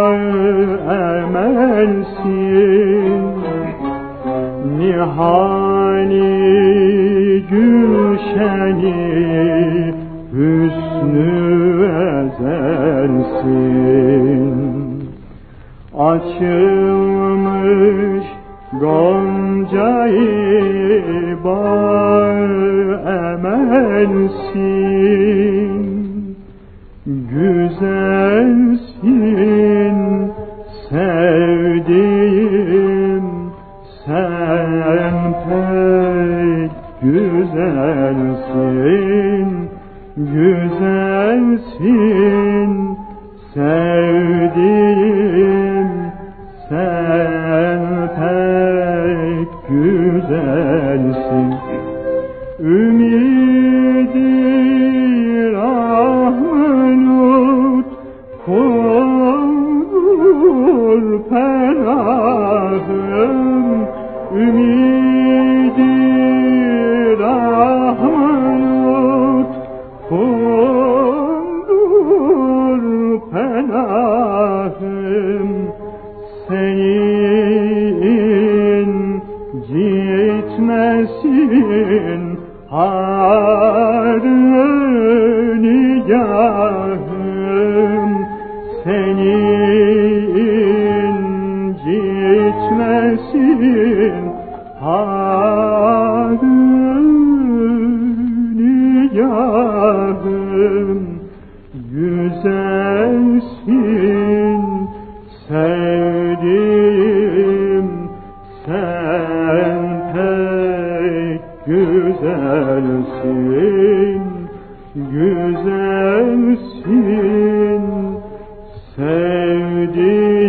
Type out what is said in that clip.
emelsin, nihali gülşeni hüsnü ezelsin. Açılmış goncayı bar emelsin, güzelsin sevdiğim, sen pek güzelsin, güzelsin sevdiğim, sen pek güzelsin. Ümidi rahmet kur penahım, ümidi rahmet kur penahım, senin gitmesin harı nigahım, senin gitmesin harı nigahım, güzelsin sevdiğim, sen pek güzelsin, güzelsin sevdiğim.